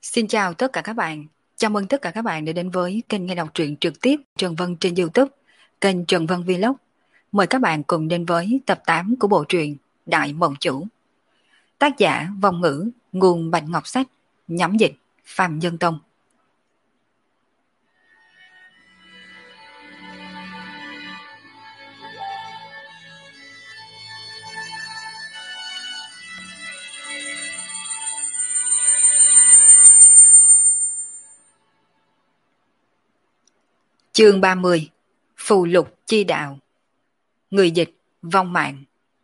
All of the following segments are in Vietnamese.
Xin chào tất cả các bạn. Chào mừng tất cả các bạn đã đến với kênh nghe đọc truyện trực tiếp Trần Vân trên YouTube, kênh Trần Vân Vlog. Mời các bạn cùng đến với tập 8 của bộ truyện Đại Mộng Chủ. Tác giả Vong Ngữ, nguồn Bạch Ngọc Sách, nhóm dịch Phạm Dân Tông. Chương 30. Phù lục chi đạo. Người dịch Vong Mạng.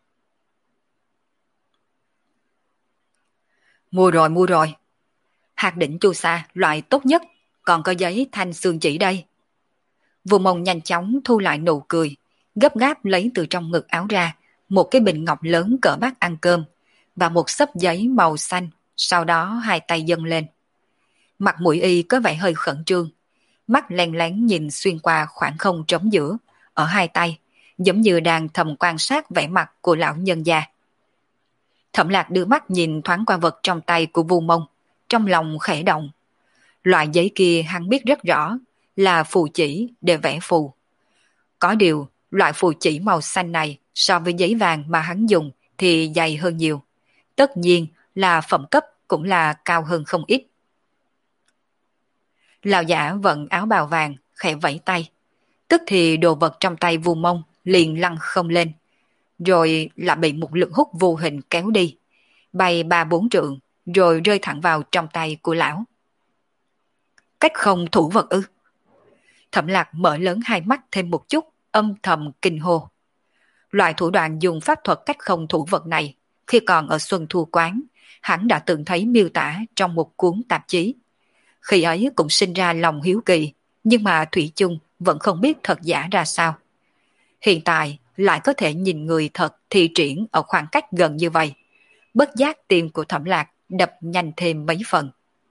Mua rồi. Hạt đỉnh chu sa loại tốt nhất, còn có giấy thanh xương chỉ đây. Vô Mông nhanh chóng thu lại nụ cười, gấp gáp lấy từ trong ngực áo ra một cái bình ngọc lớn cỡ bát ăn cơm và một xấp giấy màu xanh, sau đó hai tay dâng lên. Mặt mũi y có vẻ hơi khẩn trương, mắt len lén nhìn xuyên qua khoảng không trống giữa ở hai tay, giống như đang thầm quan sát vẻ mặt của lão nhân gia. Thẩm Lạc đưa mắt nhìn thoáng qua vật trong tay của Vu Mông, trong lòng khẽ động. Loại giấy kia hắn biết rất rõ là phù chỉ để vẽ phù. Có điều, loại phù chỉ màu xanh này so với giấy vàng mà hắn dùng thì dày hơn nhiều. Tất nhiên là phẩm cấp cũng là cao hơn không ít. Lão giả vận áo bào vàng, khẽ vẫy tay. Tức thì đồ vật trong tay Vu Mông liền lăn không lên, rồi lại bị một lực hút vô hình kéo đi, bay 3-4 trượng, rồi rơi thẳng vào trong tay của lão. Cách không thủ vật ư? Thẩm Lạc mở lớn hai mắt thêm một chút, âm thầm kinh hô. Loại thủ đoạn dùng pháp thuật cách không thủ vật này, khi còn ở Xuân Thu Quán, hắn đã từng thấy miêu tả trong một cuốn tạp chí. Khi ấy cũng sinh ra lòng hiếu kỳ, nhưng mà thủy chung vẫn không biết thật giả ra sao. Hiện tại lại có thể nhìn người thật thi triển ở khoảng cách gần như vậy. Bất giác tim của Thẩm Lạc đập nhanh thêm mấy phần.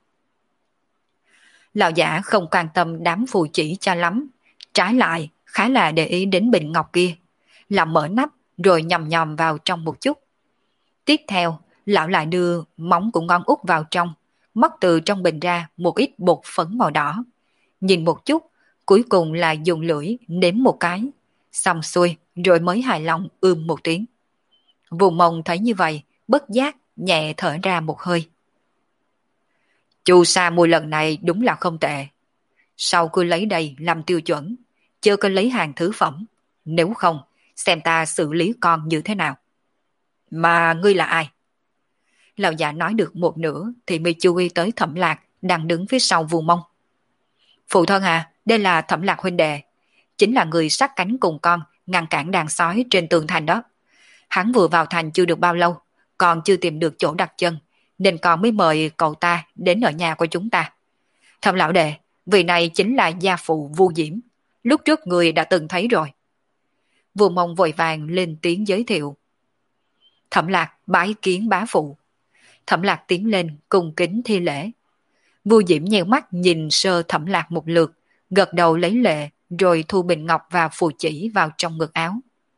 Lão giả không quan tâm đám phù chỉ cho lắm, trái lại khá là để ý đến bình ngọc kia, làm mở nắp rồi nhầm nhòm vào trong một chút. Tiếp theo, lão lại đưa móng của ngón út vào trong, móc từ trong bình ra một ít bột phấn màu đỏ. Nhìn một chút, cuối cùng là dùng lưỡi nếm một cái, xong xuôi rồi mới hài lòng một tiếng. Vu Mông thấy như vậy, bất giác nhẹ thở ra một hơi. Chu sa mùi lần này đúng là không tệ. Sau cứ lấy đây làm tiêu chuẩn, chưa có lấy hàng thứ phẩm. Nếu không, xem ta xử lý con như thế nào. Mà ngươi là ai? Lão già nói được một nửa thì mới chú ý tới Thẩm Lạc đang đứng phía sau Vu Mông. Phụ thân à, đây là Thẩm Lạc huynh đệ, chính là người sát cánh cùng con ngăn cản đàn sói trên tường thành đó. Hắn vừa vào thành chưa được bao lâu, còn chưa tìm được chỗ đặt chân, nên con mới mời cậu ta đến ở nhà của chúng ta. Thẩm lão đệ, vị này chính là gia phụ Vu Diễm, lúc trước người đã từng thấy rồi. Vu Mông vội vàng lên tiếng giới thiệu. Thẩm Lạc bái kiến bá phụ. Thẩm Lạc tiến lên cung kính thi lễ. Vu Diễm nheo mắt nhìn sơ Thẩm Lạc một lượt, gật đầu lấy lệ, rồi thu bình ngọc và phù chỉ vào trong ngực áo.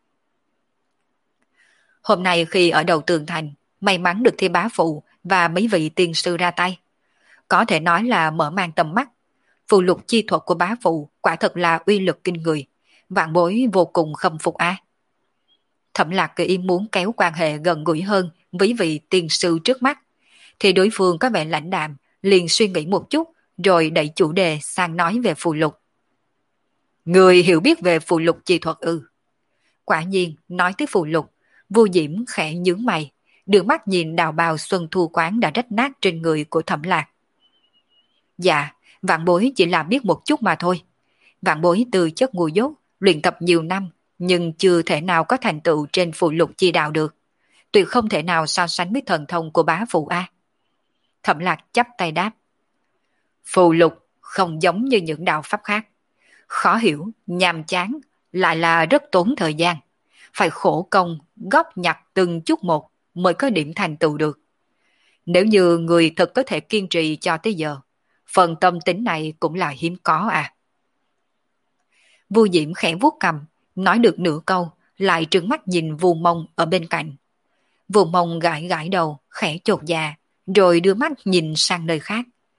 Hôm nay khi ở đầu tường thành, may mắn được thi bá phụ và mấy vị tiên sư ra tay. Có thể nói là mở mang tầm mắt. Phù lục chi thuật của bá phụ quả thật là uy lực kinh người, vạn bối vô cùng khâm phục a. Thẩm Lạc cứ ý muốn kéo quan hệ gần gũi hơn với vị tiên sư trước mắt, thì đối phương có vẻ lãnh đạm, liền suy nghĩ một chút, rồi đẩy chủ đề sang nói về phù lục. Người hiểu biết về phù lục chi thuật ư? Quả nhiên, nói tới phù lục, Vu Diễm khẽ nhướng mày, đưa mắt nhìn đào bào Xuân Thu Quán đã rách nát trên người của Thẩm Lạc. Dạ, vạn bối chỉ là biết một chút mà thôi. Vạn bối từ chất ngu dốt, luyện tập nhiều năm, nhưng chưa thể nào có thành tựu trên phù lục chi đạo được. Tuyệt không thể nào so sánh với thần thông của bá phụ A. Thẩm Lạc chắp tay đáp. Phù lục không giống như những đạo pháp khác. Khó hiểu, nhàm chán, lại là rất tốn thời gian. Phải khổ công, góp nhặt từng chút một mới có điểm thành tựu được. Nếu như người thật có thể kiên trì cho tới giờ, phần tâm tính này cũng là hiếm có à. Vu Diễm khẽ vuốt cằm, nói được nửa câu, lại trừng mắt nhìn Vu Mông ở bên cạnh. Vu Mông gãi gãi đầu, khẽ chột dạ, rồi đưa mắt nhìn sang nơi khác.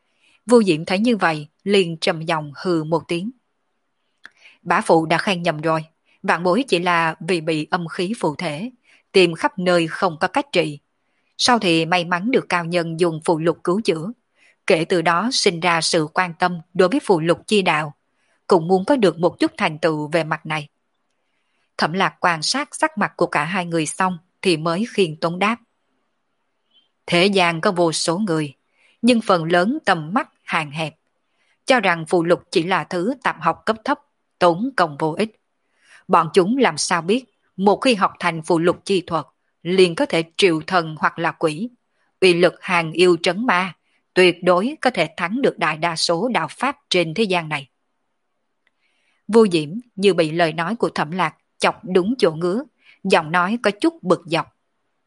Vô Diệm thấy như vậy, liền trầm giọng hừ một tiếng. Bá phụ đã khen nhầm rồi, vạn bối chỉ là vì bị âm khí phụ thể, tìm khắp nơi không có cách trị. Sau thì may mắn được cao nhân dùng phù lục cứu chữa. Kể từ đó sinh ra sự quan tâm đối với phù lục chi đạo, cũng muốn có được một chút thành tựu về mặt này. Thẩm Lạc quan sát sắc mặt của cả hai người xong thì mới khiêm tốn đáp. Thế gian có vô số người, nhưng phần lớn tầm mắt hạn hẹp, cho rằng phù lục chỉ là thứ tạp học cấp thấp, tốn công vô ích. Bọn chúng làm sao biết, một khi học thành phù lục chi thuật, liền có thể triệu thần hoặc là quỷ. Uy lực hàng yêu trấn ma, tuyệt đối có thể thắng được đại đa số đạo pháp trên thế gian này. Vô Diễm như bị lời nói của Thẩm Lạc chọc đúng chỗ ngứa, giọng nói có chút bực dọc.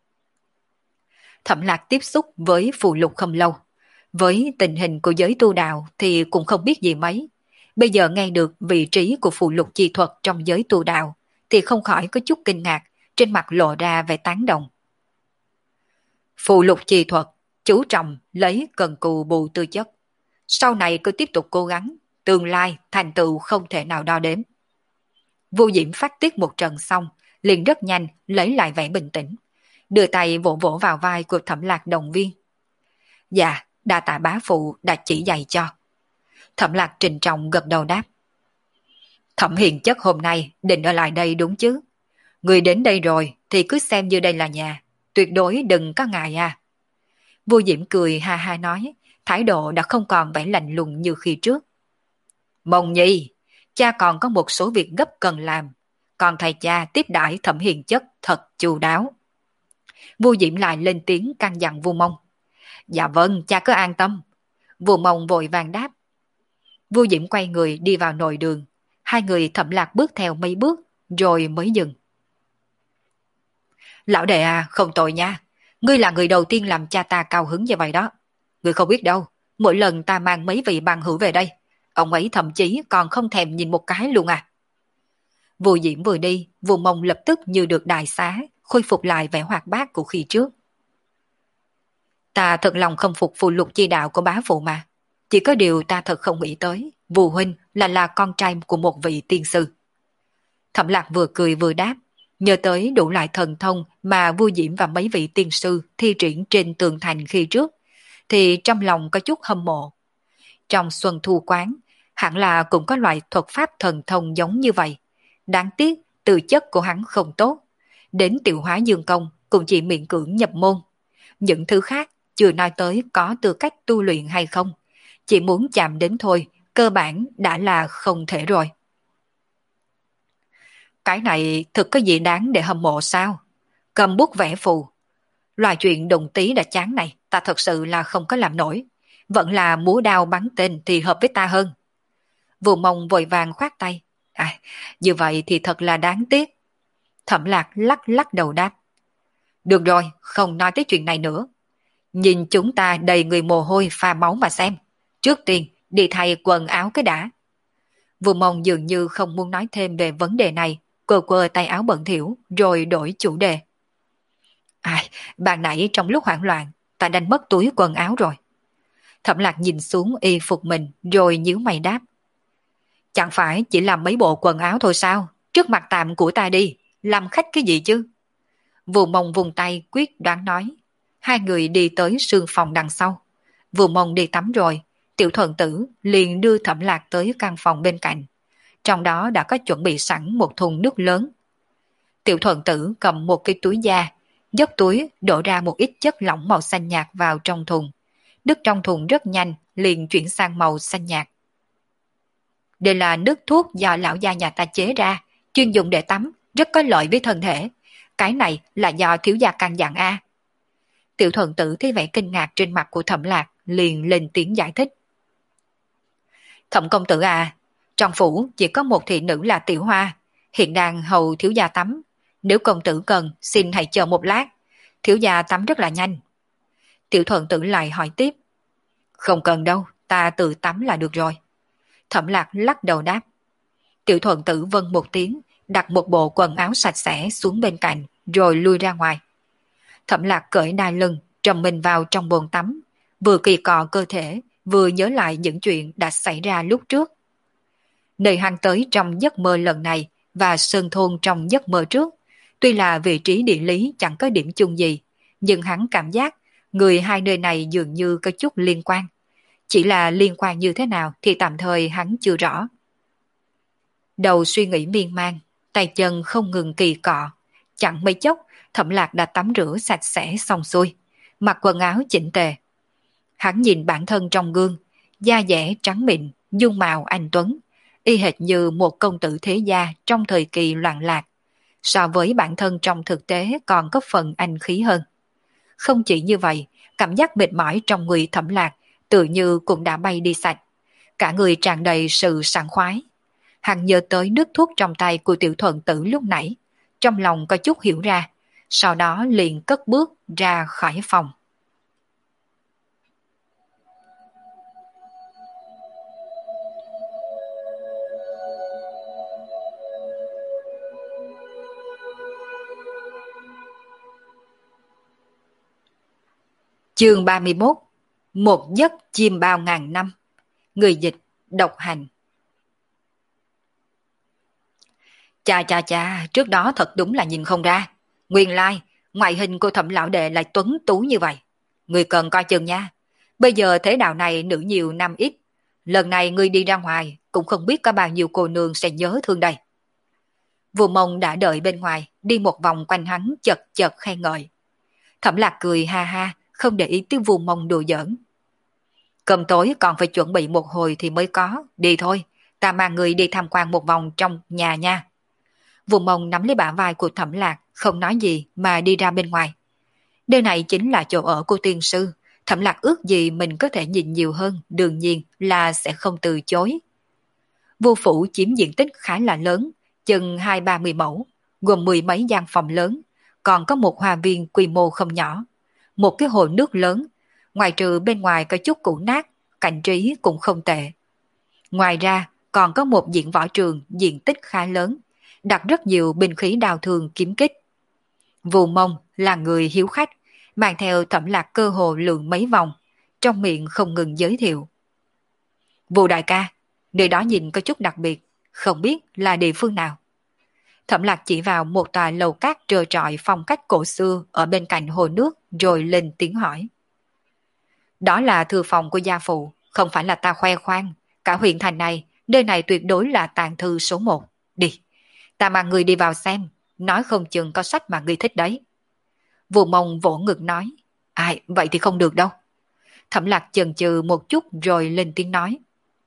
Thẩm Lạc tiếp xúc với phù lục không lâu, với tình hình của giới tu đạo thì cũng không biết gì mấy. Bây giờ nghe được vị trí của phù lục chi thuật trong giới tu đạo thì không khỏi có chút kinh ngạc, trên mặt lộ ra vẻ tán đồng. Phù lục chi thuật chú trọng lấy cần cù bù tư chất. Sau này cứ tiếp tục cố gắng, tương lai thành tựu không thể nào đo đếm. Vô Diễm phát tiết một trận xong, liền rất nhanh lấy lại vẻ bình tĩnh, đưa tay vỗ vỗ vào vai của Thẩm Lạc động viên. Dạ, đa tạ bá phụ đã chỉ dạy cho. Thẩm Lạc trịnh trọng gật đầu đáp. Thẩm Hiền Chất hôm nay định ở lại đây đúng chứ? Người đến đây rồi thì cứ xem như đây là nhà, tuyệt đối đừng có ngại à. Vô Diễm cười ha ha nói, thái độ đã không còn vẻ lạnh lùng như khi trước. Mộng Nhi, cha còn có một số việc gấp cần làm, còn thầy cha tiếp đãi Thẩm Hiền Chất thật chu đáo. Vô Diễm lại lên tiếng căn dặn Vô Mông. Dạ vâng, cha cứ an tâm. Vô Mông vội vàng đáp. Vô Diễm quay người đi vào nội đường, hai người Thẩm Lạc bước theo mấy bước rồi mới dừng. Lão đệ à, không tội nha, ngươi là người đầu tiên làm cha ta cao hứng như vậy đó. Ngươi không biết đâu, mỗi lần ta mang mấy vị bằng hữu về đây, ông ấy thậm chí còn không thèm nhìn một cái luôn à. Vô Diễm vừa đi, Vô Mông lập tức như được đại xá, khôi phục lại vẻ hoạt bát của khi trước. Ta thật lòng không phục phù lục chi đạo của bá phụ mà. Chỉ có điều ta thật không nghĩ tới, Vô huynh là con trai của một vị tiên sư. Thẩm Lạc vừa cười vừa đáp, nhớ tới đủ loại thần thông mà Vô Diễm và mấy vị tiên sư thi triển trên tường thành khi trước, thì trong lòng có chút hâm mộ. Trong Xuân Thu Quán, hẳn là cũng có loại thuật pháp thần thông giống như vậy. Đáng tiếc, tư chất của hắn không tốt. Đến Tiểu Hóa Dương Công cũng chỉ miễn cưỡng nhập môn. Những thứ khác, chưa nói tới có tư cách tu luyện hay không. Chỉ muốn chạm đến thôi, cơ bản đã là không thể rồi. Cái này thực có gì đáng để hâm mộ sao? Cầm bút vẽ phù. Loại chuyện đụng tí đã chán này, ta thật sự là không có làm nổi. Vẫn là múa đao bắn tên thì hợp với ta hơn. Vô Mông vội vàng khoát tay. À, như vậy thì thật là đáng tiếc. Thẩm Lạc lắc lắc đầu đáp. Được rồi, không nói tới chuyện này nữa. Nhìn chúng ta đầy người mồ hôi pha máu mà xem. Trước tiên, đi thay quần áo cái đã. Vô Mông dường như không muốn nói thêm về vấn đề này, quơ quơ tay áo bẩn thỉu rồi đổi chủ đề. Ai, ban nãy trong lúc hoảng loạn, ta đánh mất túi quần áo rồi. Thẩm Lạc nhìn xuống y phục mình rồi nhíu mày đáp. Chẳng phải chỉ làm mấy bộ quần áo thôi sao? Trước mặt tạm của ta đi, làm khách cái gì chứ? Vô Mông vùng tay quyết đoán nói. Hai người đi tới sương phòng đằng sau. Vô Mông đi tắm rồi, Tiểu Thuận Tử liền đưa Thẩm Lạc tới căn phòng bên cạnh. Trong đó đã có chuẩn bị sẵn một thùng nước lớn. Tiểu Thuận Tử cầm một cái túi da, dốc túi đổ ra một ít chất lỏng màu xanh nhạt vào trong thùng. Nước trong thùng rất nhanh liền chuyển sang màu xanh nhạt. Đây là nước thuốc do lão gia nhà ta chế ra, chuyên dùng để tắm, rất có lợi với thân thể. Cái này là do thiếu gia căn dặn a. Tiểu Thuận Tử thấy vẻ kinh ngạc trên mặt của Thẩm Lạc, liền lên tiếng giải thích. Thẩm công tử à, trong phủ chỉ có một thị nữ là Tiểu Hoa, hiện đang hầu thiếu gia tắm. Nếu công tử cần, xin hãy chờ một lát. Thiếu gia tắm rất là nhanh. Tiểu Thuận Tử lại hỏi tiếp. Không cần đâu, ta tự tắm là được rồi. Thẩm Lạc lắc đầu đáp. Tiểu Thuận Tử vâng một tiếng, đặt một bộ quần áo sạch sẽ xuống bên cạnh, rồi lui ra ngoài. Thẩm Lạc cởi đai lưng, trầm mình vào trong bồn tắm, vừa kỳ cọ cơ thể, vừa nhớ lại những chuyện đã xảy ra lúc trước. Nơi hắn tới trong giấc mơ lần này và Sơn Thôn trong giấc mơ trước, tuy là vị trí địa lý chẳng có điểm chung gì, nhưng hắn cảm giác người hai nơi này dường như có chút liên quan. Chỉ là liên quan như thế nào thì tạm thời hắn chưa rõ. Đầu suy nghĩ miên man, tay chân không ngừng kỳ cọ. Chẳng mấy chốc, Thẩm Lạc đã tắm rửa sạch sẽ xong xuôi, mặc quần áo chỉnh tề. Hắn nhìn bản thân trong gương, da dẻ trắng mịn, dung mạo anh tuấn, y hệt như một công tử thế gia trong thời kỳ loạn lạc. So với bản thân trong thực tế còn có phần anh khí hơn. Không chỉ như vậy, cảm giác mệt mỏi trong người Thẩm Lạc tự như cũng đã bay đi sạch. Cả người tràn đầy sự sảng khoái. Hắn nhớ tới nước thuốc trong tay của Tiểu Thuận Tử lúc nãy, trong lòng có chút hiểu ra, sau đó liền cất bước ra khỏi phòng. Chương 31. Một giấc chim bao ngàn năm. Người dịch Độc Hành. Chà chà chà, trước đó thật đúng là nhìn không ra. Nguyên lai, ngoại hình của Thẩm lão đệ lại tuấn tú như vậy. Người cần coi chừng nha. Bây giờ thế đạo này nữ nhiều nam ít. Lần này ngươi đi ra ngoài, cũng không biết có bao nhiêu cô nương sẽ nhớ thương đây. Vô Mông đã đợi bên ngoài, đi một vòng quanh hắn chật chật khen ngợi. Thẩm Lạc cười ha ha, không để ý tới Vô Mông đùa giỡn. Cơm tối còn phải chuẩn bị một hồi thì mới có, đi thôi, ta mang người đi tham quan một vòng trong nhà nha. Vô Mông nắm lấy bả vai của Thẩm Lạc, không nói gì mà đi ra bên ngoài. Nơi này chính là chỗ ở của tiên sư, Thẩm Lạc ước gì mình có thể nhìn nhiều hơn, đương nhiên là sẽ không từ chối. Vô phủ chiếm diện tích khá là lớn, chừng 20-30 mẫu, gồm 10 mấy gian phòng lớn, còn có một hoa viên quy mô không nhỏ, một cái hồ nước lớn, ngoài trừ bên ngoài có chút cũ nát, cảnh trí cũng không tệ. Ngoài ra còn có một diện võ trường diện tích khá lớn, đặt rất nhiều binh khí đao thương kiếm kích. Vô Mông là người hiếu khách, mang theo Thẩm Lạc cơ hồ lượn mấy vòng, trong miệng không ngừng giới thiệu. Vô đại ca, nơi đó nhìn có chút đặc biệt, không biết là địa phương nào. Thẩm Lạc chỉ vào một tòa lầu cát trơ trọi phong cách cổ xưa ở bên cạnh hồ nước rồi lên tiếng hỏi. Đó là thư phòng của gia phụ, không phải là ta khoe khoang. Cả huyện thành này, nơi này tuyệt đối là tàng thư số 1. Đi, ta mang người đi vào xem, nói không chừng có sách mà người thích đấy. Vô Mông vỗ ngực nói, ai, vậy thì không được đâu. Thẩm Lạc chần chừ một chút rồi lên tiếng nói.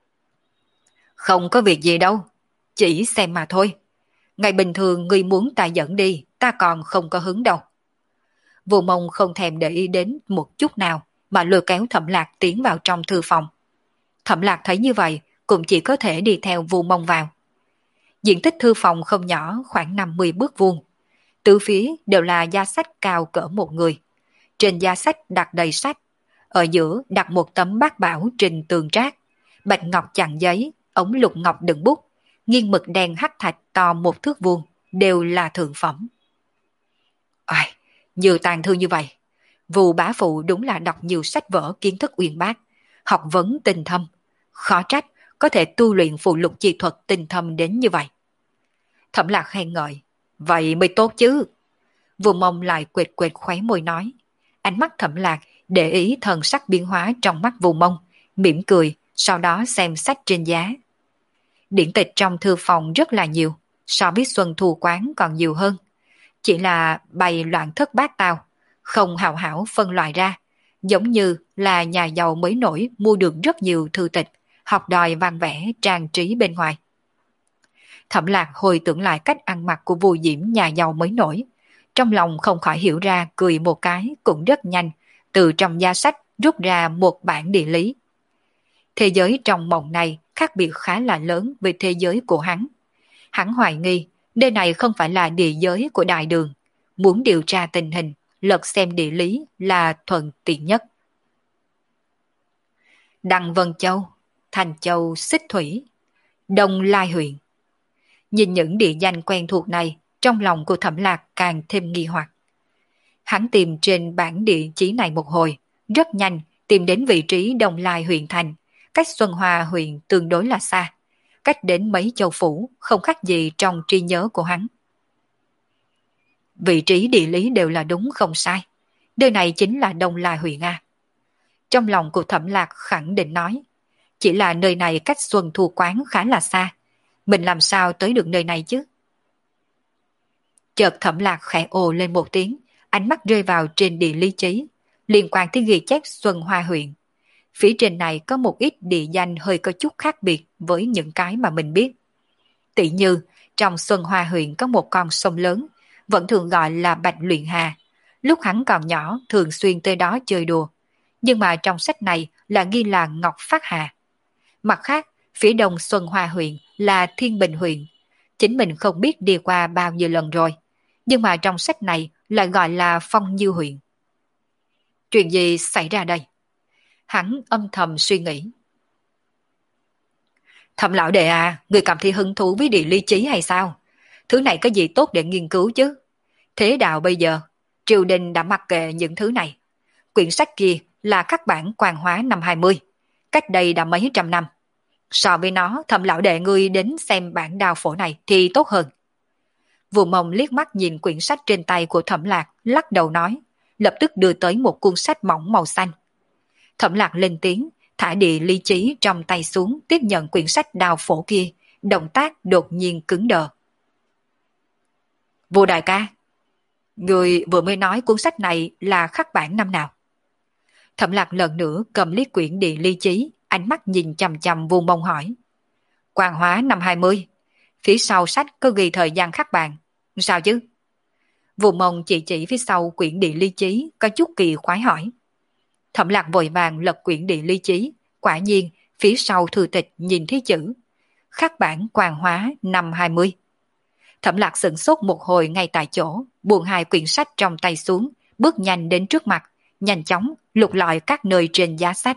Không có việc gì đâu, chỉ xem mà thôi. Ngày bình thường người muốn ta dẫn đi, ta còn không có hứng đâu. Vô Mông không thèm để ý đến một chút nào, mà lôi kéo Thẩm Lạc tiến vào trong thư phòng. Thẩm Lạc thấy như vậy, cũng chỉ có thể đi theo Vô Mông vào. Diện tích thư phòng không nhỏ, khoảng 50 bước vuông. Tứ phía đều là giá sách cao cỡ một người. Trên giá sách đặt đầy sách. Ở giữa đặt một tấm bát bảo trình tường trác. Bạch ngọc chặn giấy, ống lục ngọc đựng bút, nghiêng mực đen hắc thạch to 1 thước vuông, đều là thượng phẩm. Ai, nhiều tàn thư như vậy. Vù bá phụ đúng là đọc nhiều sách vở kiến thức uyên bác, học vấn tinh thâm. Khó trách có thể tu luyện phụ lục chi thuật tinh thâm đến như vậy. Thẩm Lạc khen ngợi, vậy mới tốt chứ. Vô Mông lại quệt quệt khóe môi nói. Ánh mắt Thẩm Lạc để ý thần sắc biến hóa trong mắt Vô Mông, mỉm cười, sau đó xem sách trên giá. Điển tịch trong thư phòng rất là nhiều, so với Xuân Thu quán còn nhiều hơn. Chỉ là bày loạn thất bát tao, không hào hảo phân loại ra, giống như là nhà giàu mới nổi mua được rất nhiều thư tịch, học đòi văn vẽ trang trí bên ngoài. Thẩm Lạc hồi tưởng lại cách ăn mặc của Vô Diễm nhà giàu mới nổi, trong lòng không khỏi hiểu ra, cười một cái cũng rất nhanh, từ trong giá sách rút ra một bản địa lý. Thế giới trong mộng này khác biệt khá là lớn với thế giới của hắn. Hắn hoài nghi, nơi này không phải là địa giới của đại đường. Muốn điều tra tình hình, lật xem địa lý là thuận tiện nhất. Đăng Vân Châu, Thành Châu, Xích Thủy, Đông Lai huyện. Nhìn những địa danh quen thuộc này, trong lòng của Thẩm Lạc càng thêm nghi hoặc. Hắn tìm trên bản địa chí này một hồi, rất nhanh tìm đến vị trí Đông Lai huyện thành, cách Xuân Hoa huyện tương đối là xa, cách đến mấy châu phủ, không khác gì trong trí nhớ của hắn. Vị trí địa lý đều là đúng không sai. Nơi này chính là Đông Lai huyện A. Trong lòng của Thẩm Lạc khẳng định nói, chỉ là nơi này cách Xuân Thu quán khá là xa, mình làm sao tới được nơi này chứ? Chợt Thẩm Lạc khẽ ồ lên một tiếng, ánh mắt rơi vào trên địa lý chí, liên quan tới ghi chép Xuân Hoa huyện. Phía trên này có một ít địa danh hơi có chút khác biệt với những cái mà mình biết. Tỷ như, trong Xuân Hoa huyện có một con sông lớn, vẫn thường gọi là Bạch Luyện Hà. Lúc hắn còn nhỏ, thường xuyên tới đó chơi đùa. Nhưng mà trong sách này là ghi là Ngọc Phát Hà. Mặt khác, phía đông Xuân Hoa huyện là Thiên Bình huyện. Chính mình không biết đi qua bao nhiêu lần rồi. Nhưng mà trong sách này lại gọi là Phong Như huyện. Chuyện gì xảy ra đây? Hắn âm thầm suy nghĩ. Thẩm lão đệ à, người cảm thấy hứng thú với địa lý chí hay sao? Thứ này có gì tốt để nghiên cứu chứ? Thế đạo bây giờ, triều đình đã mặc kệ những thứ này. Quyển sách kia là khắc bản Quan Hóa năm 20, cách đây đã mấy trăm năm. So với nó, Thẩm lão đệ ngươi đến xem bản đào phổ này thì tốt hơn. Vụ Mông liếc mắt nhìn quyển sách trên tay của Thẩm Lạc, lắc đầu nói, lập tức đưa tới một cuốn sách mỏng màu xanh. Thẩm Lạc lên tiếng, thả địa lý chí trong tay xuống tiếp nhận quyển sách đào phổ kia, động tác đột nhiên cứng đờ. Vua đại ca, người vừa mới nói cuốn sách này là khắc bản năm nào? Thẩm Lạc lần nữa cầm lý quyển địa lý chí, ánh mắt nhìn chằm chằm Vu Mông hỏi. Quan Hóa năm 20, phía sau sách có ghi thời gian khắc bản. Sao chứ? Vu Mông chỉ phía sau quyển địa lý chí có chút kỳ khoái hỏi. Thẩm Lạc vội vàng lật quyển địa lý chí, quả nhiên phía sau thư tịch nhìn thấy chữ khắc bản Quan Hóa năm 20. Thẩm Lạc sửng sốt một hồi ngay tại chỗ, buông hai quyển sách trong tay xuống, bước nhanh đến trước mặt, nhanh chóng lục lọi các nơi trên giá sách.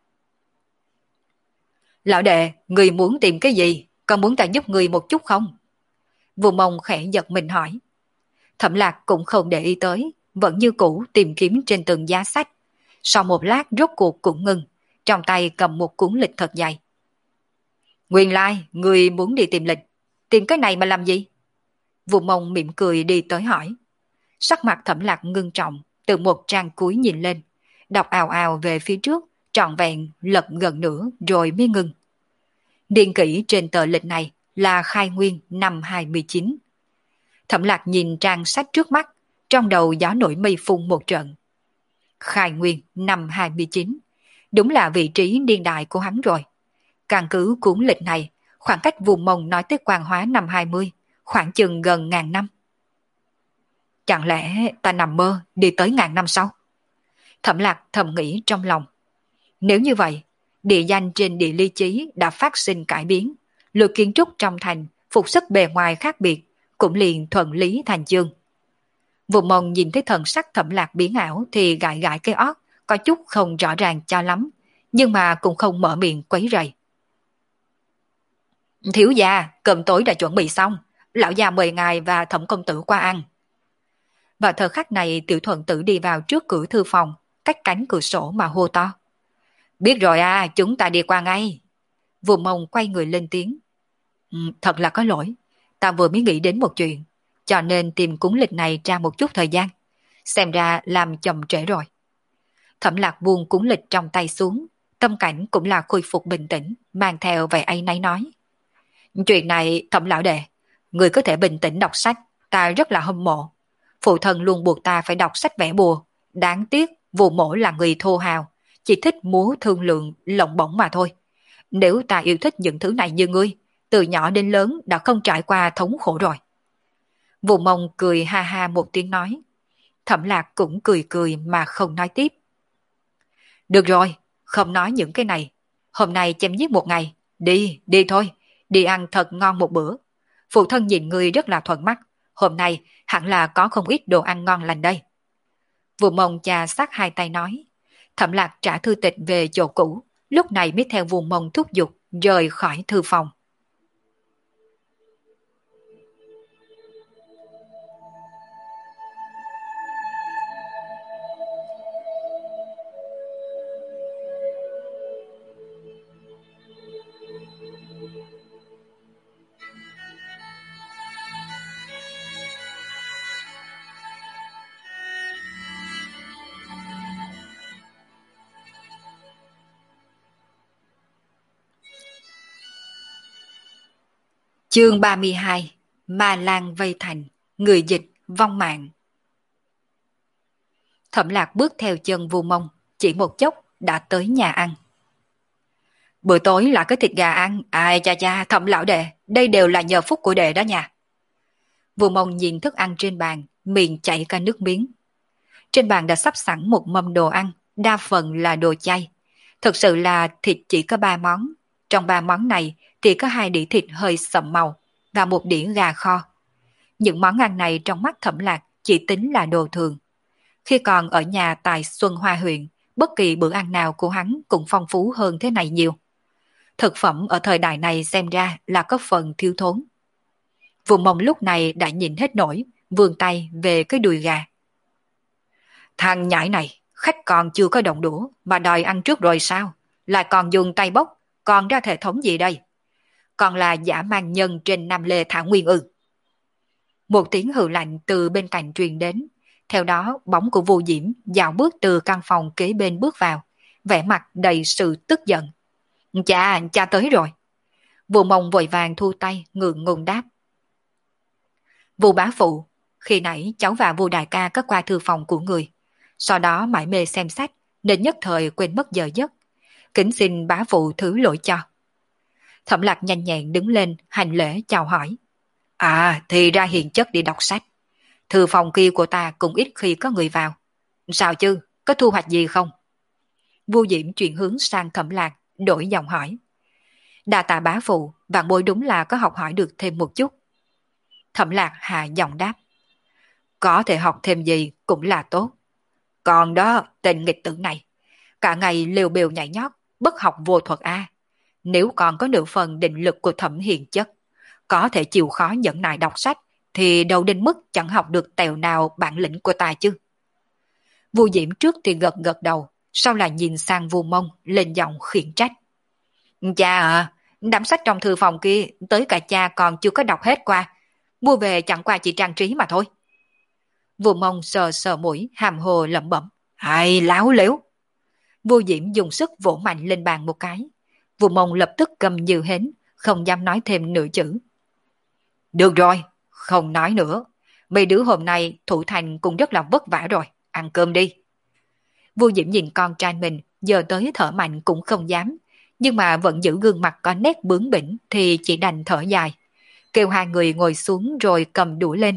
Lão đệ, người muốn tìm cái gì? Còn muốn ta giúp người một chút không? Vu Mông khẽ giật mình hỏi. Thẩm Lạc cũng không để ý tới, vẫn như cũ tìm kiếm trên từng giá sách. Sau một lát rốt cuộc cũng ngừng, trong tay cầm một cuốn lịch thật dày. Nguyên lai, người muốn đi tìm lịch. Tìm cái này mà làm gì? Vu Mông mỉm cười đi tới hỏi. Sắc mặt Thẩm Lạc ngưng trọng, từ một trang cuối nhìn lên, đọc ào ào về phía trước, trọn vẹn lật gần nửa rồi mới ngừng. Điền kỹ trên tờ lịch này là khai nguyên năm 29. Thẩm Lạc nhìn trang sách trước mắt, trong đầu gió nổi mây phun một trận. Khai nguyên năm 29, đúng là vị trí niên đại của hắn rồi. Căn cứ cuốn lịch này, khoảng cách Vu Mông nói tới Quan Hóa năm 20, khoảng chừng gần ngàn năm. Chẳng lẽ ta nằm mơ đi tới ngàn năm sau? Thẩm Lạc thầm nghĩ trong lòng. Nếu như vậy, địa danh trên địa lý chí đã phát sinh cải biến, lược kiến trúc trong thành, phục sức bề ngoài khác biệt, cũng liền thuận lý thành chương. Vụ Mông nhìn thấy thần sắc Thẩm Lạc biến ảo thì gãi gãi cái ót, có chút không rõ ràng cho lắm, nhưng mà cũng không mở miệng quấy rầy. Thiếu gia, cơm tối đã chuẩn bị xong, lão già mời ngài và Thẩm công tử qua ăn. Vào thời khắc này Tiểu Thuận Tử đi vào trước cửa thư phòng, cách cánh cửa sổ mà hô to. Biết rồi à, chúng ta đi qua ngay. Vụ Mông quay người lên tiếng. Thật là có lỗi, ta vừa mới nghĩ đến một chuyện, cho nên tìm cuốn lịch này ra một chút thời gian. Xem ra làm chậm trễ rồi. Thẩm Lạc buông cuốn lịch trong tay xuống, tâm cảnh cũng là khôi phục bình tĩnh, mang theo vẻ áy náy nói. Chuyện này Thẩm lão đệ, người có thể bình tĩnh đọc sách, ta rất là hâm mộ. Phụ thân luôn buộc ta phải đọc sách vẽ bùa, đáng tiếc Vu mổ là người thô hào, chỉ thích múa thương lượng lộng bổng mà thôi. Nếu ta yêu thích những thứ này như ngươi, từ nhỏ đến lớn đã không trải qua thống khổ rồi. Vu Mông cười ha ha một tiếng nói. Thẩm Lạc cũng cười cười mà không nói tiếp. Được rồi, không nói những cái này. Hôm nay chém giết một ngày, đi thôi, đi ăn thật ngon một bữa. Phụ thân nhìn ngươi rất là thuận mắt, hôm nay hẳn là có không ít đồ ăn ngon lành đây. Vu Mông chà sát hai tay nói. Thẩm Lạc trả thư tịch về chỗ cũ, lúc này mới theo Vu Mông thúc giục rời khỏi thư phòng. Chương 32: Ma Lang vây thành, người dịch vong mạng. Thẩm Lạc bước theo chân Vu Mông, chỉ một chốc đã tới nhà ăn. Bữa tối là cái thịt gà ăn, ai cha cha, Thẩm lão đệ, đây đều là nhờ phúc của đệ đó nha. Vu Mông nhìn thức ăn trên bàn, miệng chảy cả nước miếng. Trên bàn đã sắp sẵn một mâm đồ ăn, đa phần là đồ chay. Thực sự là thịt chỉ có 3 món. Trong 3 món này thì có 2 đĩa thịt hơi sậm màu và một đĩa gà kho. Những món ăn này trong mắt Thẩm Lạc chỉ tính là đồ thường. Khi còn ở nhà tại Xuân Hoa huyện, bất kỳ bữa ăn nào của hắn cũng phong phú hơn thế này nhiều. Thực phẩm ở thời đại này xem ra là có phần thiếu thốn. Vu Mông lúc này đã nhìn hết nổi, vươn tay về cái đùi gà. Thằng nhãi này, khách còn chưa có động đũa mà đòi ăn trước rồi sao? Lại còn dùng tay bốc, còn ra thể thống gì đây? Còn là dã man nhân trên Nam Lê Thảo Nguyên ư? Một tiếng hừ lạnh từ bên cạnh truyền đến. Theo đó, bóng của Vu Diễm dạo bước từ căn phòng kế bên bước vào, vẻ mặt đầy sự tức giận. Cha tới rồi. Vu Mông vội vàng thu tay, ngượng ngùng đáp. Vu bá phụ, khi nãy cháu và Vu đại ca có qua thư phòng của người. Sau đó mải mê xem sách, nên nhất thời quên mất giờ giấc. Kính xin bá phụ thứ lỗi cho. Thẩm Lạc nhanh nhẹn đứng lên, hành lễ chào hỏi. Thì ra hiền chất đi đọc sách. Thư phòng kia của ta cũng ít khi có người vào. Sao chứ, có thu hoạch gì không? Vu Diễm chuyển hướng sang Thẩm Lạc, đổi giọng hỏi. Đa tạ bá phụ, vạn bối đúng là có học hỏi được thêm một chút. Thẩm Lạc hạ giọng đáp. Có thể học thêm gì cũng là tốt. Còn đó, tên nghịch tử này, cả ngày liều bều nhảy nhót, bất học vô thuật a. Nếu còn có nửa phần định lực của Thẩm hiền chất, có thể chịu khó nhẫn nại đọc sách, thì đâu đến mức chẳng học được tèo nào bản lĩnh của ta chứ. Vu Diễm trước thì gật gật đầu, sau là nhìn sang Vu Mông lên giọng khiển trách. Cha đám sách trong thư phòng kia tới cả cha còn chưa có đọc hết qua, mua về chẳng qua chỉ trang trí mà thôi. Vu Mông sờ sờ mũi, hàm hồ lẩm bẩm. Hay láo lếu. Vu Diễm dùng sức vỗ mạnh lên bàn một cái. Vu Mông lập tức cầm như hến, không dám nói thêm nửa chữ. Được rồi, không nói nữa. Mấy đứa hôm nay thủ thành cũng rất là vất vả rồi, ăn cơm đi. Vu Diễm nhìn con trai mình, giờ tới thở mạnh cũng không dám, nhưng mà vẫn giữ gương mặt có nét bướng bỉnh thì chỉ đành thở dài. Kêu hai người ngồi xuống rồi cầm đũa lên.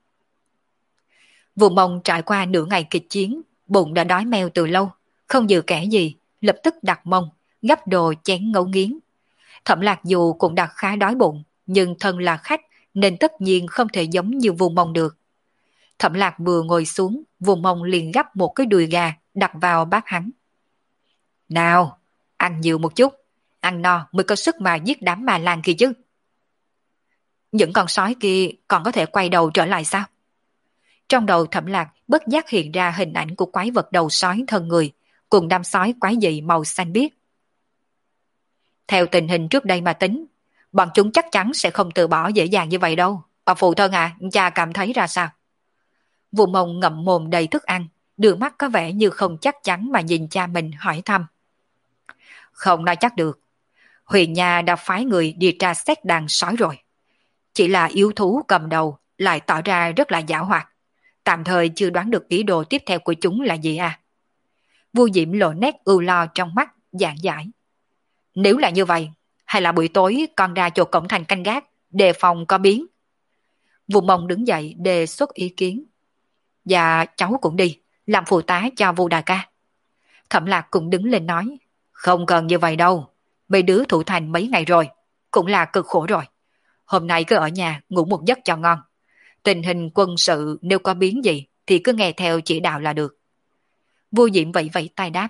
Vu Mông trải qua nửa ngày kịch chiến, bụng đã đói meo từ lâu, không dự kẻ gì, lập tức đặt mông, gắp đồ chén ngấu nghiến. Thẩm Lạc dù cũng đã khá đói bụng, nhưng thân là khách nên tất nhiên không thể giống như Vu Mông được. Thẩm Lạc vừa ngồi xuống, Vu Mông liền gắp một cái đùi gà đặt vào bát hắn. Nào, ăn nhiều một chút, ăn no mới có sức mà giết đám Ma Lang kia chứ. Những con sói kia còn có thể quay đầu trở lại sao? Trong đầu Thẩm Lạc bất giác hiện ra hình ảnh của quái vật đầu sói thân người, cùng đám sói quái dị màu xanh biếc. Theo tình hình trước đây mà tính, bọn chúng chắc chắn sẽ không từ bỏ dễ dàng như vậy đâu. Bà phụ thân cha cảm thấy ra sao? Vu Mông ngậm mồm đầy thức ăn, đưa mắt có vẻ như không chắc chắn mà nhìn cha mình hỏi thăm. Không nói chắc được. Huyền Nha đã phái người đi tra xét đàn sói rồi. Chỉ là yếu thú cầm đầu lại tỏ ra rất là giảo hoạt. Tạm thời chưa đoán được ý đồ tiếp theo của chúng là gì à? Vu Diễm lộ nét ưu lo trong mắt, giảng giải. Nếu là như vậy, hay là buổi tối con ra chỗ cổng thành canh gác, đề phòng có biến. Vu Mông đứng dậy đề xuất ý kiến. Dạ cháu cũng đi, làm phụ tá cho Vu đại ca. Thẩm Lạc cũng đứng lên nói. Không cần như vậy đâu, mấy đứa thủ thành mấy ngày rồi, cũng là cực khổ rồi. Hôm nay cứ ở nhà ngủ một giấc cho ngon. Tình hình quân sự nếu có biến gì thì cứ nghe theo chỉ đạo là được. Vu Diễm vẫy vẫy tay đáp.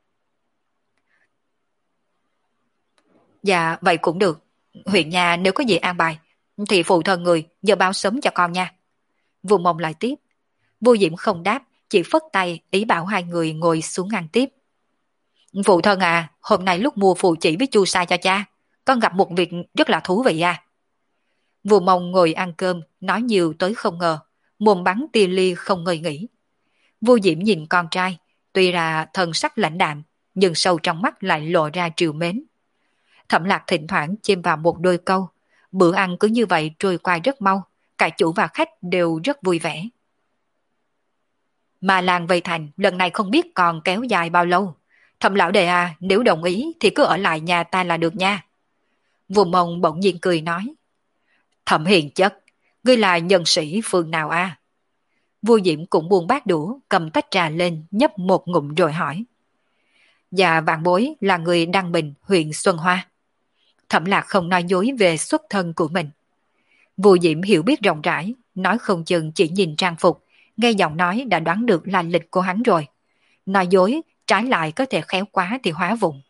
Dạ vậy cũng được. Huyện nhà nếu có gì an bài thì phụ thân người nhờ báo sớm cho con nha. Vu Mông lại tiếp. Vu Diễm không đáp, chỉ phất tay ý bảo hai người ngồi xuống ăn tiếp. Phụ thân hôm nay lúc mua phù chỉ với chu sa cho cha, con gặp một việc rất là thú vị à. Vu Mông ngồi ăn cơm, nói nhiều tới không ngờ, mồm bắn tia ly không ngơi nghỉ. Vu Diễm nhìn con trai, tuy là thần sắc lãnh đạm, nhưng sâu trong mắt lại lộ ra trìu mến. Thẩm Lạc thỉnh thoảng chêm vào một đôi câu, Bữa ăn cứ như vậy trôi qua rất mau, cả chủ và khách đều rất vui vẻ. Mà làng Vây Thành lần này không biết còn kéo dài bao lâu. Thẩm lão đệ à, nếu đồng ý thì cứ ở lại nhà ta là được nha. Vua Mông bỗng nhiên cười nói. Thẩm hiền chất, ngươi là nhân sĩ phương nào a? Vua Diễm cũng buông bát đũa, cầm tách trà lên, nhấp một ngụm rồi hỏi. Dạ vạn bối là người Đăng Bình, huyện Xuân Hoa. Thẩm Lạc không nói dối về xuất thân của mình. Vua Diễm hiểu biết rộng rãi, nói không chừng chỉ nhìn trang phục, nghe giọng nói đã đoán được là lịch của hắn rồi. Nói dối, trái lại có thể khéo quá thì hóa vụng.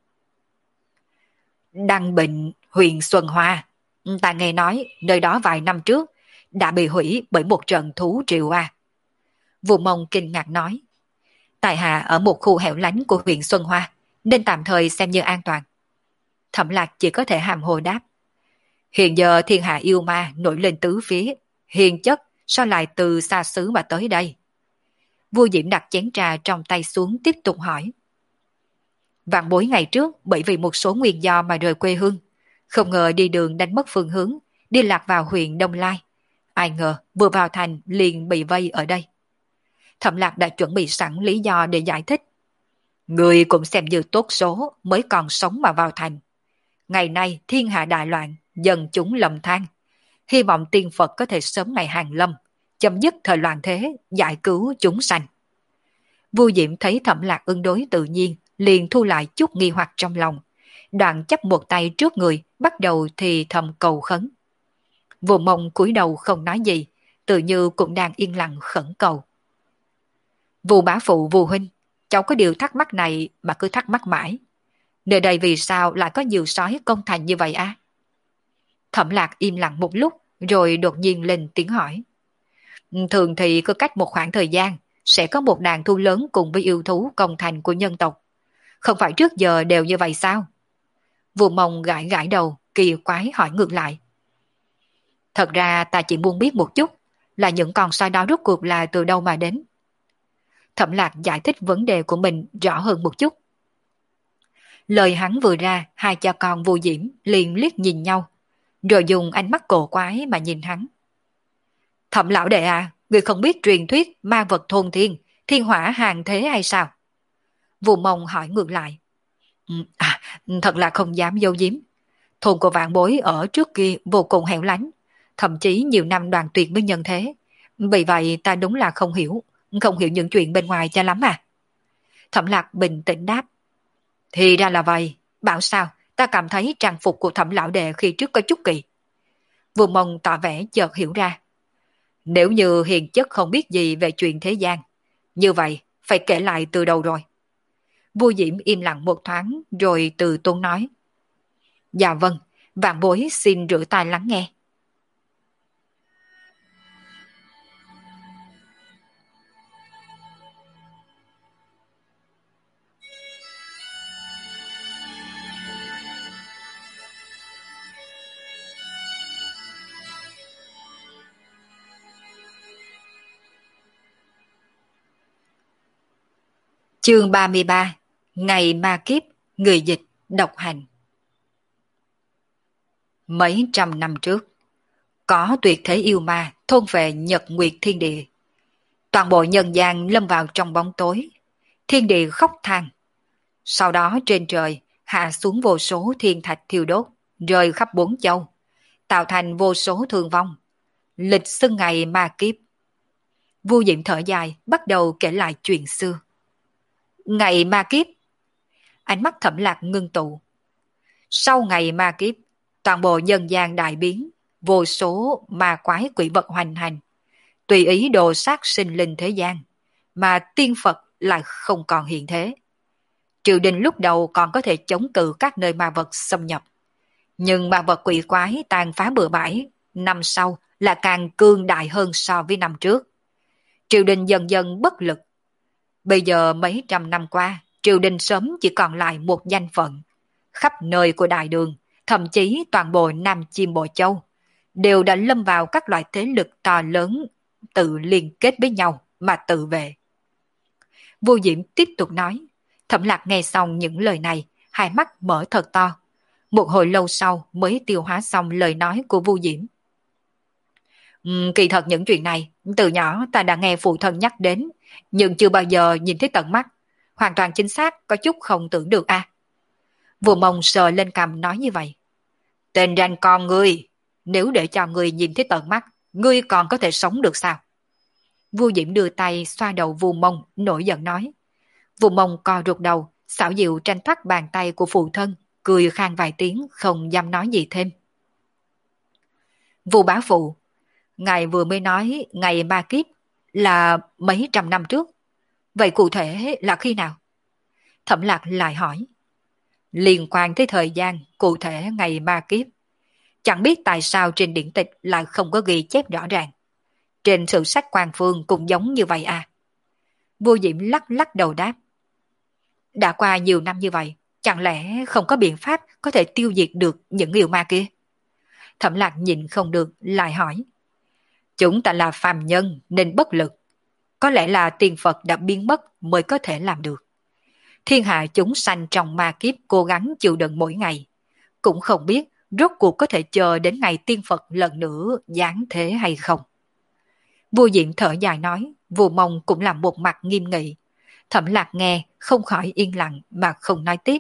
Đăng Bình, huyện Xuân Hoa. Ta nghe nói nơi đó vài năm trước đã bị hủy bởi một trận thú triều a. Vua Mông kinh ngạc nói. Tại hạ ở một khu hẻo lánh của huyện Xuân Hoa, nên tạm thời xem như an toàn. Thẩm Lạc chỉ có thể hàm hồ đáp. Hiện giờ thiên hạ yêu ma nổi lên tứ phía, hiền chất sao lại từ xa xứ mà tới đây? Vua Diễm đặt chén trà trong tay xuống tiếp tục hỏi. Vạn bối ngày trước bởi vì một số nguyên do mà rời quê hương, không ngờ đi đường đánh mất phương hướng, đi lạc vào huyện Đông Lai. Ai ngờ vừa vào thành liền bị vây ở đây. Thẩm Lạc đã chuẩn bị sẵn lý do để giải thích. Người cũng xem như tốt số mới còn sống mà vào thành. Ngày nay thiên hạ đại loạn, dân chúng lầm than. Hy vọng tiên Phật có thể sớm ngày hàng lâm, chấm dứt thời loạn thế, giải cứu chúng sanh. Vua Diễm thấy Thẩm Lạc ứng đối tự nhiên, liền thu lại chút nghi hoặc trong lòng. Đoạn chắp một tay trước người, bắt đầu thì thầm cầu khấn. Vua Mông cúi đầu không nói gì, tự như cũng đang yên lặng khẩn cầu. Vua bá phụ vua huynh, cháu có điều thắc mắc này mà cứ thắc mắc mãi. Nơi đây vì sao lại có nhiều sói công thành như vậy á? Thẩm Lạc im lặng một lúc, rồi đột nhiên lên tiếng hỏi. Thường thì cứ cách một khoảng thời gian, sẽ có một đàn thu lớn cùng với yêu thú công thành của nhân tộc. Không phải trước giờ đều như vậy sao? Vua Mông gãi gãi đầu, kỳ quái hỏi ngược lại. Thật ra ta chỉ muốn biết một chút, là những con sói đó rốt cuộc là từ đâu mà đến. Thẩm Lạc giải thích vấn đề của mình rõ hơn một chút. Lời hắn vừa ra, hai cha con Vua Diễm liền liếc nhìn nhau, rồi dùng ánh mắt cổ quái mà nhìn hắn. Thẩm lão đệ à, người không biết truyền thuyết ma vật thôn thiên, thiên hỏa hàng thế hay sao? Vua Mông hỏi ngược lại. À, thật là không dám giấu giếm. Thôn của vạn bối ở trước kia vô cùng hẻo lánh, thậm chí nhiều năm đoàn tuyệt với nhân thế. Vì vậy ta đúng là không hiểu những chuyện bên ngoài cho lắm à. Thẩm Lạc bình tĩnh đáp. Thì ra là vậy, bảo sao, ta cảm thấy trang phục của Thẩm lão đệ khi trước có chút kỳ. Vua Mông tỏ vẻ chợt hiểu ra. Nếu như hiền chất không biết gì về chuyện thế gian, như vậy phải kể lại từ đầu rồi. Vua Diễm im lặng một thoáng rồi từ tốn nói. Dạ vâng, vạn bối xin rửa tai lắng nghe. Chương 33. Ngày ma kiếp, người dịch, độc hành. Mấy trăm năm trước, có tuyệt thế yêu ma thôn về Nhật Nguyệt Thiên Địa. Toàn bộ nhân gian lâm vào trong bóng tối, thiên địa khóc than. Sau đó trên trời hạ xuống vô số thiên thạch thiêu đốt, rơi khắp bốn châu, tạo thành vô số thương vong. Lịch xưng ngày ma kiếp. Vua Diệm thở dài, bắt đầu kể lại chuyện xưa. Ngày ma kiếp. Ánh mắt Thẩm Lạc ngưng tụ. Sau ngày ma kiếp, toàn bộ nhân gian đại biến, vô số ma quái quỷ vật hoành hành, tùy ý đồ sát sinh linh thế gian, mà tiên Phật lại không còn hiện thế. Triều đình lúc đầu còn có thể chống cự các nơi ma vật xâm nhập, nhưng ma vật quỷ quái tàn phá bừa bãi, năm sau là càng cương đại hơn so với năm trước. Triều đình dần dần bất lực. Bây giờ mấy trăm năm qua, triều đình sớm chỉ còn lại một danh phận. Khắp nơi của đại đường, thậm chí toàn bộ Nam Chiêm Bộ Châu, đều đã lâm vào các loại thế lực to lớn tự liên kết với nhau mà tự vệ. Vua Diễm tiếp tục nói. Thẩm Lạc nghe xong những lời này, hai mắt mở thật to. Một hồi lâu sau mới tiêu hóa xong lời nói của Vu Diễm. Kỳ thật những chuyện này, từ nhỏ ta đã nghe phụ thân nhắc đến, nhưng chưa bao giờ nhìn thấy tận mắt. Hoàn toàn chính xác, có chút không tưởng được a. Vua Mông sờ lên cằm nói như vậy. Tên ranh con ngươi, nếu để cho ngươi nhìn thấy tận mắt, ngươi còn có thể sống được sao? Vua Diễm đưa tay xoa đầu Vua Mông, nổi giận nói. Vua Mông co rụt đầu, xảo diệu tranh thoát bàn tay của phụ thân, cười khan vài tiếng không dám nói gì thêm. Vua bá phụ, ngài vừa mới nói ngày ma kiếp là mấy trăm năm trước. Vậy cụ thể là khi nào? Thẩm Lạc lại hỏi. Liên quan tới thời gian, cụ thể ngày ma kiếp. Chẳng biết tại sao trên điển tịch lại không có ghi chép rõ ràng. Trên sử sách quan phương cũng giống như vậy à? Vua Diễm lắc lắc đầu đáp. Đã qua nhiều năm như vậy, chẳng lẽ không có biện pháp có thể tiêu diệt được những yêu ma kia? Thẩm Lạc nhìn không được, lại hỏi. Chúng ta là phàm nhân nên bất lực. Có lẽ là tiền Phật đã biến mất mới có thể làm được. Thiên hạ chúng sanh trong ma kiếp cố gắng chịu đựng mỗi ngày. Cũng không biết rốt cuộc có thể chờ đến ngày tiên Phật lần nữa giáng thế hay không. Vua Diệm thở dài nói, Vua Mông cũng làm một mặt nghiêm nghị. Thẩm Lạc nghe không khỏi yên lặng mà không nói tiếp.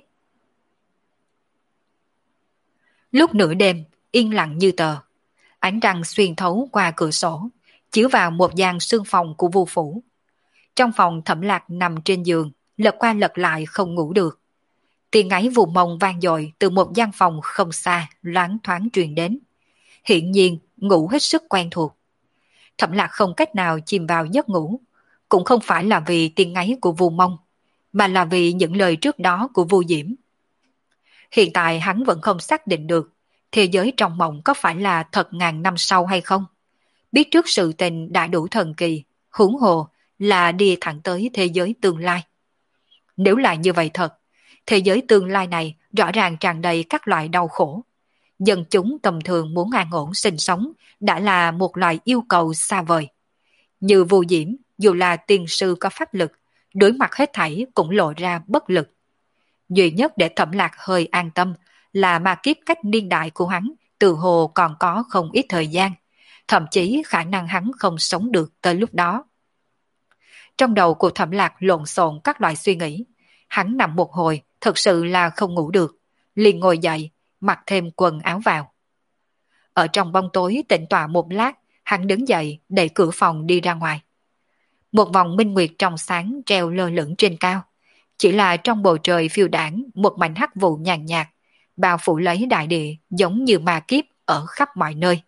Lúc nửa đêm, yên lặng như tờ. Ánh trăng xuyên thấu qua cửa sổ, chiếu vào một gian sương phòng của vua phủ. Trong phòng Thẩm Lạc nằm trên giường, lật qua lật lại không ngủ được. Tiếng ngáy Vù Mông vang dội từ một gian phòng không xa, loáng thoáng truyền đến. Hiển nhiên, ngủ hết sức quen thuộc. Thẩm Lạc không cách nào chìm vào giấc ngủ, cũng không phải là vì tiếng ngáy của Vù Mông, mà là vì những lời trước đó của Vu Diễm. Hiện tại hắn vẫn không xác định được thế giới trong mộng có phải là thật ngàn năm sau hay không. Biết trước sự tình đã đủ thần kỳ, huống hồ là đi thẳng tới thế giới tương lai. Nếu là như vậy thật, thế giới tương lai này rõ ràng tràn đầy các loại đau khổ. Dân chúng tầm thường muốn an ổn sinh sống đã là một loại yêu cầu xa vời. Như Vu Diễm, dù là tiên sư có pháp lực, đối mặt hết thảy cũng lộ ra bất lực. Duy nhất để Thẩm Lạc hơi an tâm là ma kiếp cách niên đại của hắn từ hồ còn có không ít thời gian, thậm chí khả năng hắn không sống được tới lúc đó. Trong đầu của Thẩm Lạc lộn xộn các loại suy nghĩ, hắn nằm một hồi thật sự là không ngủ được, liền ngồi dậy, mặc thêm quần áo vào. Ở trong bóng tối tĩnh tọa một lát, hắn đứng dậy đẩy cửa phòng đi ra ngoài. Một vòng minh nguyệt trong sáng treo lơ lửng trên cao. Chỉ là trong bầu trời phiêu đảng một mảnh hắc vụ nhàn nhạt, bao phủ lấy đại địa giống như ma kiếp ở khắp mọi nơi.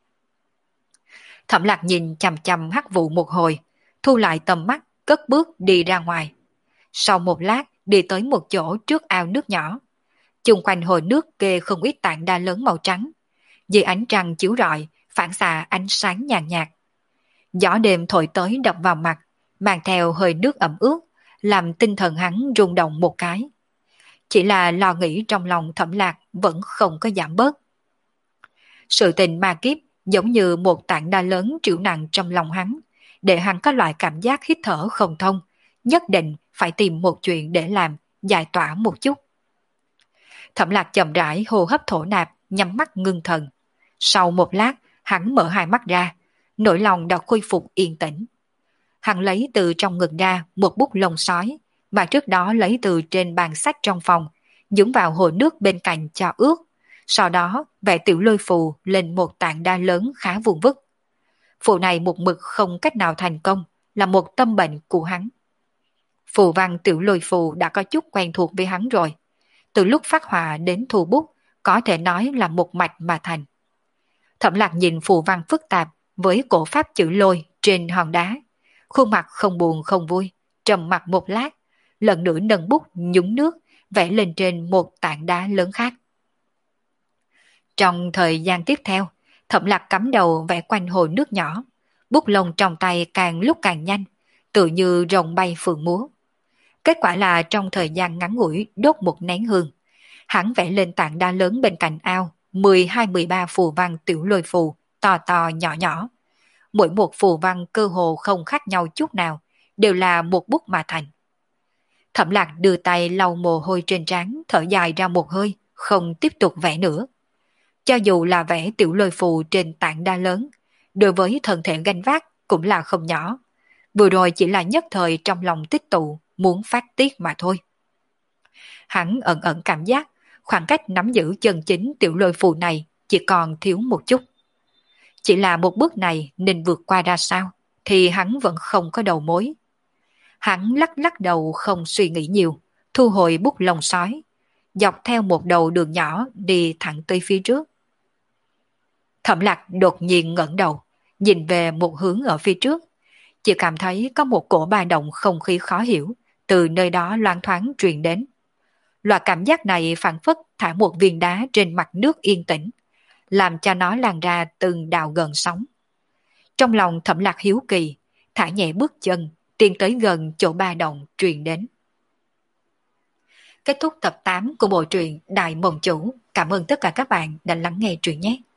Thẩm Lạc nhìn chằm chằm hắc vụ một hồi, thu lại tầm mắt, cất bước đi ra ngoài. Sau một lát đi tới một chỗ trước ao nước nhỏ. Chung quanh hồ nước kê không ít tảng đá lớn màu trắng. Dưới ánh trăng chiếu rọi, phản xạ ánh sáng nhàn nhạt. Gió đêm thổi tới đập vào mặt, mang theo hơi nước ẩm ướt, làm tinh thần hắn rung động một cái. Chỉ là lo nghĩ trong lòng Thẩm Lạc vẫn không có giảm bớt. Sự tình ma kiếp giống như một tảng đá lớn trĩu nặng trong lòng hắn, để hắn có loại cảm giác hít thở không thông, nhất định phải tìm một chuyện để làm, giải tỏa một chút. Thẩm Lạc chậm rãi hô hấp thổ nạp, nhắm mắt ngưng thần. Sau một lát, hắn mở hai mắt ra, nỗi lòng đã khôi phục yên tĩnh. Hắn lấy từ trong ngực ra một bút lông sói, mà trước đó lấy từ trên bàn sách trong phòng, dũng vào hồ nước bên cạnh cho ướt. Sau đó vẽ tiểu lôi phù lên một tảng đá lớn khá vuông vức. Phù này một mực không cách nào thành công, là một tâm bệnh của hắn. Phù văn tiểu lôi phù đã có chút quen thuộc với hắn rồi. Từ lúc phát họa đến thu bút, có thể nói là một mạch mà thành. Thẩm Lạc nhìn phù văn phức tạp với cổ pháp chữ lôi trên hòn đá, khuôn mặt không buồn không vui, trầm mặt một lát, lần nữa nâng bút nhúng nước, vẽ lên trên một tảng đá lớn khác. Trong thời gian tiếp theo, Thẩm Lạc cắm đầu vẽ quanh hồ nước nhỏ, bút lông trong tay càng lúc càng nhanh, tự như rồng bay phượng múa. Kết quả là trong thời gian ngắn ngủi đốt một nén hương, hắn vẽ lên tảng đá lớn bên cạnh ao 12-13 phù văn tiểu lôi phù, to to nhỏ nhỏ. Mỗi một phù văn cơ hồ không khác nhau chút nào, đều là một bút mà thành. Thẩm Lạc đưa tay lau mồ hôi trên trán, thở dài ra một hơi, không tiếp tục vẽ nữa. Cho dù là vẽ tiểu lôi phù trên tảng đá lớn, đối với thân thể gánh vác cũng là không nhỏ. Vừa rồi chỉ là nhất thời trong lòng tích tụ, muốn phát tiết mà thôi. Hắn ẩn ẩn cảm giác khoảng cách nắm giữ chân chính tiểu lôi phù này chỉ còn thiếu một chút. Chỉ là một bước này nên vượt qua ra sao, thì hắn vẫn không có đầu mối. Hắn lắc lắc đầu không suy nghĩ nhiều, thu hồi bút lông sói, dọc theo một đầu đường nhỏ đi thẳng tới phía trước. Thẩm Lạc đột nhiên ngẩng đầu, nhìn về một hướng ở phía trước, chỉ cảm thấy có một cổ ba động không khí khó hiểu, từ nơi đó loáng thoáng truyền đến. Loại cảm giác này phản phất thả một viên đá trên mặt nước yên tĩnh, làm cho nó lan ra từng đạo gần sóng. Trong lòng Thẩm Lạc hiếu kỳ, thả nhẹ bước chân, tiến tới gần chỗ ba động truyền đến. Kết thúc tập 8 của bộ truyện Đại Mộng Chủ. Cảm ơn tất cả các bạn đã lắng nghe truyện nhé.